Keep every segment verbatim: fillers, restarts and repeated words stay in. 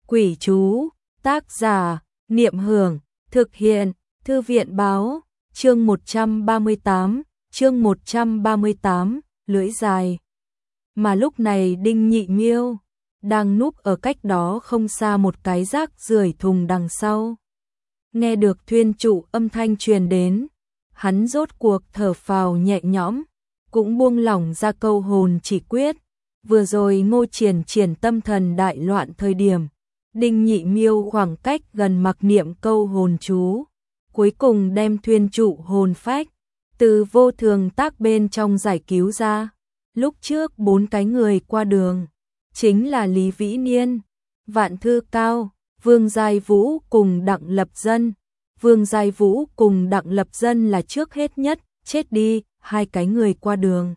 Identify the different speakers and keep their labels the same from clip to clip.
Speaker 1: Quỷ chú, tác giả, Niệm Hưởng, thực hiện, Thư viện báo, chương một trăm ba mươi tám, chương một trăm ba mươi tám, lưỡi dài. Mà lúc này Đinh Nhị Miêu đang núp ở cách đó không xa một cái rác rưởi thùng đằng sau. Nghe được thuyên trụ âm thanh truyền đến, hắn rốt cuộc thở phào nhẹ nhõm, cũng buông lỏng ra câu hồn chỉ quyết. Vừa rồi Ngô Triển Triển tâm thần đại loạn thời điểm, Đinh Nhị Miêu khoảng cách gần mặc niệm câu hồn chú, cuối cùng đem thuyên trụ hồn phách từ vô thường tác bên trong giải cứu ra. Lúc trước bốn cái người qua đường chính là Lý Vĩ Niên, Vạn Thư Cao, Vương Giai Vũ cùng Đặng Lập Dân. Vương Giai Vũ cùng Đặng Lập Dân là trước hết nhất chết đi, hai cái người qua đường.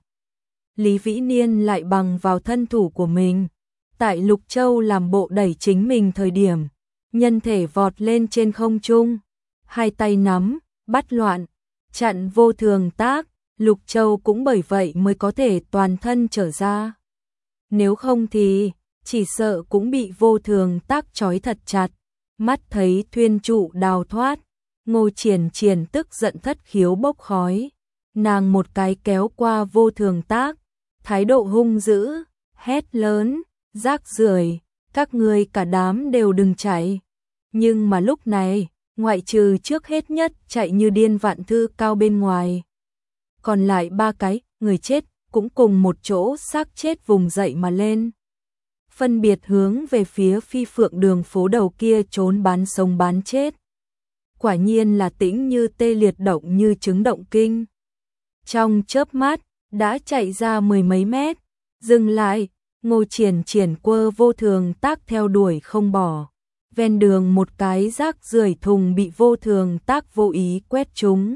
Speaker 1: Lý Vĩ Niên lại bằng vào thân thủ của mình, tại Lục Châu làm bộ đẩy chính mình thời điểm, nhân thể vọt lên trên không trung, hai tay nắm, bắt loạn, chặn vô thường tác, Lục Châu cũng bởi vậy mới có thể toàn thân trở ra. Nếu không thì, chỉ sợ cũng bị vô thường tác trói thật chặt. Mắt thấy thuyên trụ đào thoát, Ngô Triển Triển tức giận thất khiếu bốc khói. Nàng một cái kéo qua vô thường tác, thái độ hung dữ, hét lớn, rác rưởi, các ngươi cả đám đều đừng chạy. Nhưng mà lúc này, ngoại trừ trước hết nhất chạy như điên Vạn Thư Cao bên ngoài, còn lại ba cái người chết cũng cùng một chỗ xác chết vùng dậy mà lên, phân biệt hướng về phía Phi Phượng Đường phố đầu kia trốn bán sống bán chết. Quả nhiên là tĩnh như tê liệt, động như trứng động kinh. Trong chớp mắt đã chạy ra mười mấy mét, dừng lại. Ngô Triển Triển quơ vô thường tác theo đuổi không bỏ. Ven đường một cái rác rưởi thùng bị vô thường tác vô ý quét trúng,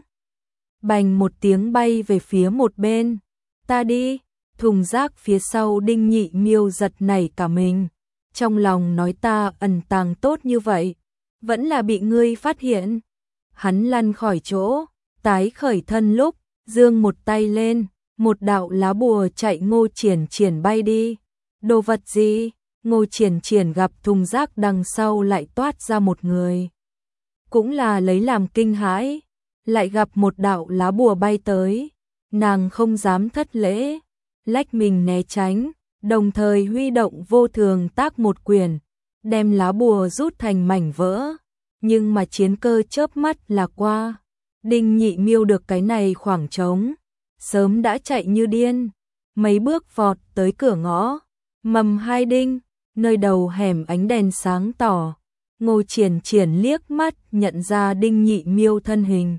Speaker 1: bành một tiếng bay về phía một bên. Ta đi. Thùng rác phía sau Đinh Nhị Miêu giật nảy cả mình, trong lòng nói ta ẩn tàng tốt như vậy, vẫn là bị ngươi phát hiện. Hắn lăn khỏi chỗ, tái khởi thân lúc, giương một tay lên, một đạo lá bùa chạy Ngô Triển Triển bay đi. Đồ vật gì? Ngô Triển Triển gặp thùng rác đằng sau lại toát ra một người, cũng là lấy làm kinh hãi, lại gặp một đạo lá bùa bay tới, nàng không dám thất lễ, lách mình né tránh, đồng thời huy động vô thường tác một quyền, đem lá bùa rút thành mảnh vỡ. Nhưng mà chiến cơ chớp mắt là qua. Đinh Nhị Miêu được cái này khoảng trống, sớm đã chạy như điên, mấy bước vọt tới cửa ngõ Mầm Hai Đinh, nơi đầu hẻm ánh đèn sáng tỏ. Ngô Triển Triển liếc mắt nhận ra Đinh Nhị Miêu thân hình.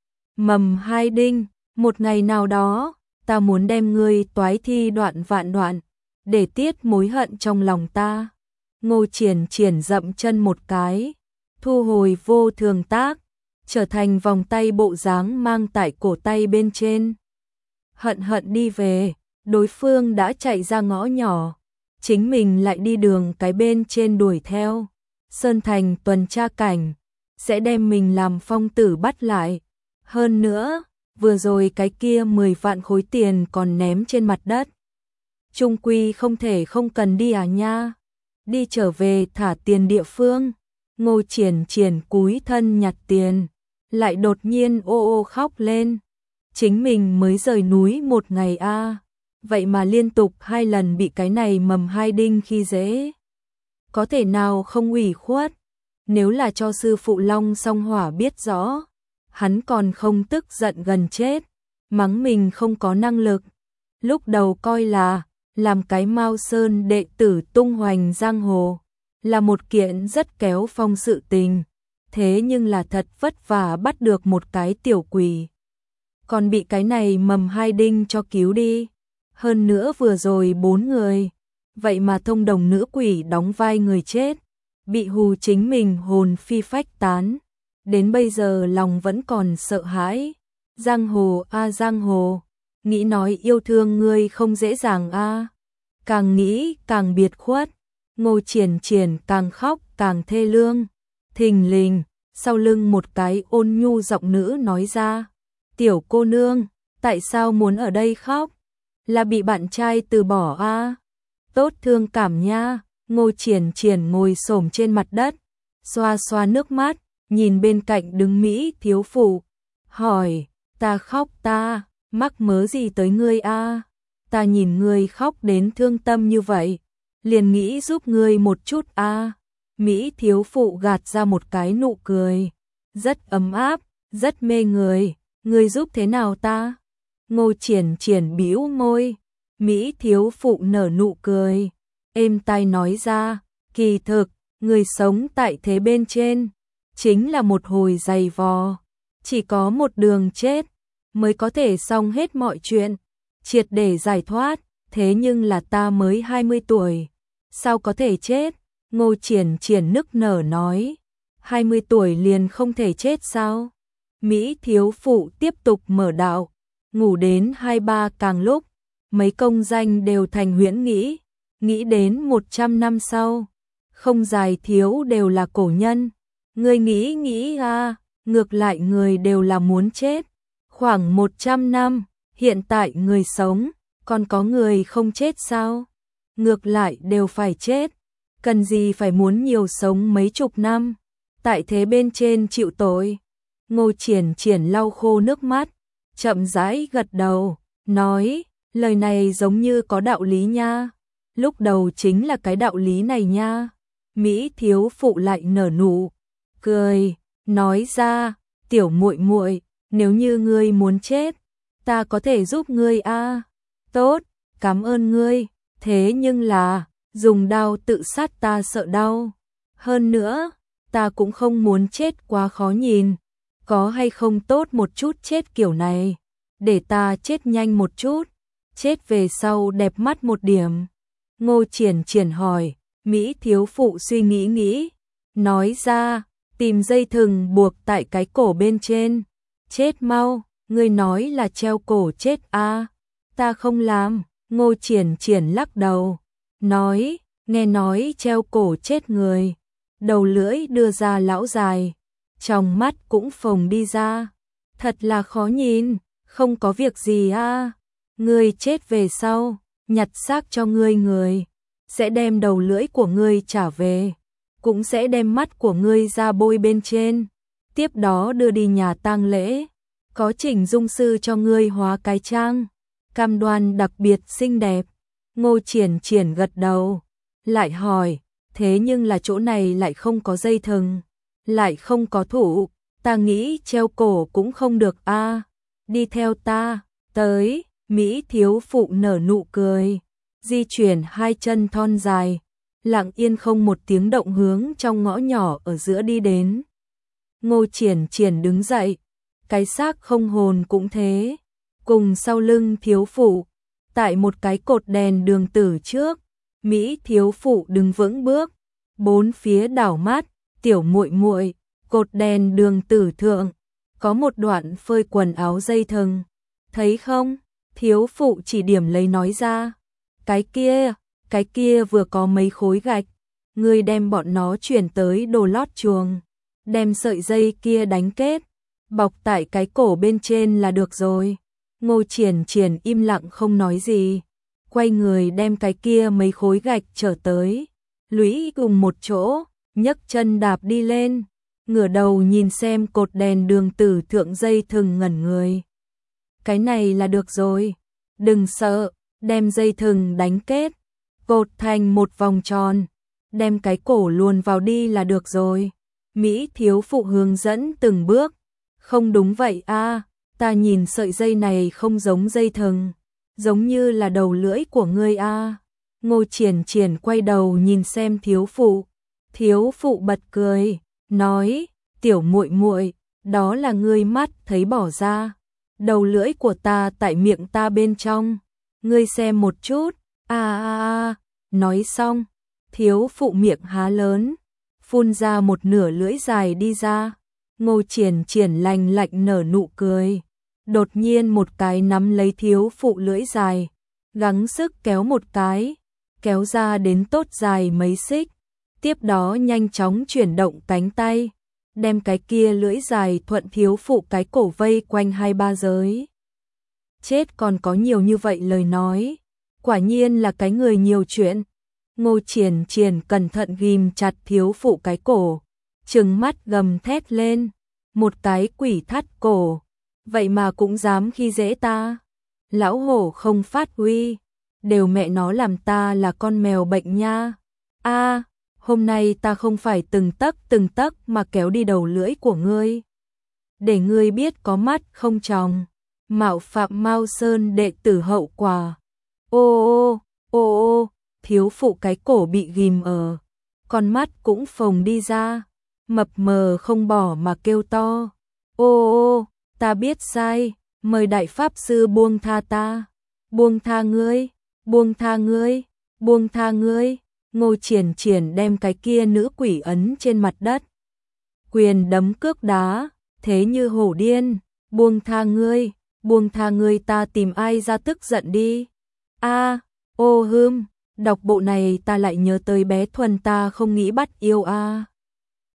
Speaker 1: Mầm Hai Đinh, một ngày nào đó, ta muốn đem ngươi toái thi đoạn vạn đoạn, để tiết mối hận trong lòng ta. Ngô Triển Triển dậm chân một cái, thu hồi vô thường tác, trở thành vòng tay bộ dáng mang tại cổ tay bên trên. Hận hận đi về, đối phương đã chạy ra ngõ nhỏ, chính mình lại đi đường cái bên trên đuổi theo. Sơn Thành tuần tra cảnh, sẽ đem mình làm phong tử bắt lại. Hơn nữa, vừa rồi cái kia mười vạn khối tiền còn ném trên mặt đất. Trung quy không thể không cần đi à nha. Đi trở về thả tiền địa phương. Ngô Triển Triển cúi thân nhặt tiền, lại đột nhiên ô ô khóc lên. Chính mình mới rời núi một ngày a, à, vậy mà liên tục hai lần bị cái này Mầm Hai Đinh khi dễ. Có thể nào không ủy khuất? Nếu là cho sư phụ Long Song Hỏa biết rõ, hắn còn không tức giận gần chết, mắng mình không có năng lực. Lúc đầu coi là làm cái Mao Sơn đệ tử tung hoành giang hồ là một kiện rất kéo phong sự tình, thế nhưng là thật vất vả bắt được một cái tiểu quỷ, còn bị cái này Mầm Hai Đinh cho cứu đi. Hơn nữa vừa rồi bốn người, vậy mà thông đồng nữ quỷ đóng vai người chết, bị hù chính mình hồn phi phách tán, đến bây giờ lòng vẫn còn sợ hãi. Giang hồ a à, giang hồ, nghĩ nói yêu thương ngươi không dễ dàng a. À. Càng nghĩ càng biệt khuất, Ngô Triển Triển càng khóc càng thê lương. Thình lình, sau lưng một cái ôn nhu giọng nữ nói ra, tiểu cô nương, tại sao muốn ở đây khóc? Là bị bạn trai từ bỏ a? À? Tốt thương cảm nha. Ngô Triển Triển ngồi xổm trên mặt đất, xoa xoa nước mắt, nhìn bên cạnh đứng Mỹ thiếu phụ, hỏi, ta khóc ta, mắc mớ gì tới ngươi a? Ta nhìn ngươi khóc đến thương tâm như vậy, liền nghĩ giúp ngươi một chút a. Mỹ thiếu phụ gạt ra một cái nụ cười, rất ấm áp, rất mê người, ngươi giúp thế nào ta? Ngô Triển Triển bĩu môi, Mỹ thiếu phụ nở nụ cười, êm tai nói ra, kỳ thực, người sống tại thế bên trên, chính là một hồi dày vò, chỉ có một đường chết, mới có thể xong hết mọi chuyện, triệt để giải thoát, thế nhưng là ta mới hai mươi tuổi, sao có thể chết? Ngô Triển Triển nức nở nói, hai mươi tuổi liền không thể chết sao? Mỹ thiếu phụ tiếp tục mở đạo, ngủ đến hai ba càng lúc, mấy công danh đều thành huyễn nghĩ, nghĩ đến một trăm năm sau, không dài thiếu đều là cổ nhân, người nghĩ nghĩ à, ngược lại người đều là muốn chết, khoảng một trăm năm, hiện tại người sống, còn có người không chết sao? Ngược lại đều phải chết, cần gì phải muốn nhiều sống mấy chục năm, tại thế bên trên chịu tội. Ngô Triển Triển lau khô nước mắt, chậm rãi gật đầu, nói, lời này giống như có đạo lý nha, lúc đầu chính là cái đạo lý này nha. Mỹ thiếu phụ lại nở nụ cười, nói ra, tiểu muội muội, nếu như ngươi muốn chết, ta có thể giúp ngươi a. Tốt, cảm ơn ngươi, thế nhưng là, dùng đao tự sát ta sợ đau. Hơn nữa, ta cũng không muốn chết quá khó nhìn, có hay không tốt một chút chết kiểu này, để ta chết nhanh một chút, chết về sau đẹp mắt một điểm. Ngô Triển Triển hỏi, Mỹ thiếu phụ suy nghĩ nghĩ, nói ra, tìm dây thừng buộc tại cái cổ bên trên, chết mau, ngươi nói là treo cổ chết a, ta không làm. Ngô Triển Triển lắc đầu, nói, nghe nói treo cổ chết người, đầu lưỡi đưa ra lão dài, trong mắt cũng phồng đi ra, thật là khó nhìn, không có việc gì a, ngươi chết về sau, nhặt xác cho ngươi người, sẽ đem đầu lưỡi của ngươi trả về, cũng sẽ đem mắt của ngươi ra bôi bên trên, tiếp đó đưa đi nhà tang lễ, có chỉnh dung sư cho ngươi hóa cái trang, cam đoan đặc biệt xinh đẹp. Ngô Triển Triển gật đầu, lại hỏi, thế nhưng là chỗ này lại không có dây thừng, lại không có thủ, ta nghĩ treo cổ cũng không được a, đi theo ta, tới. Mỹ thiếu phụ nở nụ cười, di chuyển hai chân thon dài, lặng yên không một tiếng động hướng trong ngõ nhỏ ở giữa đi đến. Ngô Triển Triển đứng dậy, cái xác không hồn cũng thế, cùng sau lưng thiếu phụ, tại một cái cột đèn đường tử trước, Mỹ thiếu phụ đứng vững bước, bốn phía đảo mắt, tiểu muội muội, cột đèn đường tử thượng, có một đoạn phơi quần áo dây thừng, thấy không? Thiếu phụ chỉ điểm lấy nói ra, cái kia, cái kia vừa có mấy khối gạch, ngươi đem bọn nó chuyển tới đồ lót chuồng, đem sợi dây kia đánh kết, bọc tại cái cổ bên trên là được rồi. Ngô Triển Triển im lặng không nói gì, quay người đem cái kia mấy khối gạch trở tới, lũy cùng một chỗ, nhấc chân đạp đi lên, ngửa đầu nhìn xem cột đèn đường tử thượng dây thừng ngẩn người. Cái này là được rồi, đừng sợ, đem dây thừng đánh kết, cột thành một vòng tròn, đem cái cổ luồn vào đi là được rồi. Mỹ thiếu phụ hướng dẫn từng bước, không đúng vậy a, ta nhìn sợi dây này không giống dây thừng, giống như là đầu lưỡi của ngươi a. Ngô Triển Triển quay đầu nhìn xem thiếu phụ, thiếu phụ bật cười, nói, tiểu muội muội, đó là ngươi mắt thấy bỏ ra, đầu lưỡi của ta tại miệng ta bên trong, ngươi xem một chút, a a a, nói xong, thiếu phụ miệng há lớn, phun ra một nửa lưỡi dài đi ra. Ngô Triển Triển lành lạnh nở nụ cười, đột nhiên một cái nắm lấy thiếu phụ lưỡi dài, gắng sức kéo một cái, kéo ra đến tốt dài mấy xích, tiếp đó nhanh chóng chuyển động cánh tay, đem cái kia lưỡi dài thuận thiếu phụ cái cổ vây quanh hai ba giới. Chết còn có nhiều như vậy lời nói, quả nhiên là cái người nhiều chuyện. Ngô Triển Triển cẩn thận ghim chặt thiếu phụ cái cổ, trừng mắt gầm thét lên, một cái quỷ thắt cổ, vậy mà cũng dám khi dễ ta. Lão hổ không phát uy, đều mẹ nó làm ta là con mèo bệnh nha. A, hôm nay ta không phải từng tấc từng tấc mà kéo đi đầu lưỡi của ngươi, để ngươi biết có mắt không tròng, mạo phạm Mao Sơn đệ tử hậu quả. Ô ô, ô ô, thiếu phụ cái cổ bị ghim ở, con mắt cũng phồng đi ra, mập mờ không bỏ mà kêu to. Ô ô, ta biết sai, mời đại pháp sư buông tha ta, buông tha ngươi, buông tha ngươi, buông tha ngươi. Ngô Triển Triển đem cái kia nữ quỷ ấn trên mặt đất, quyền đấm cước đá, thế như hổ điên, buông tha ngươi, buông tha ngươi, ta tìm ai ra tức giận đi. A, ô hưm, đọc bộ này ta lại nhớ tới bé Thuần, ta không nghĩ bắt yêu a.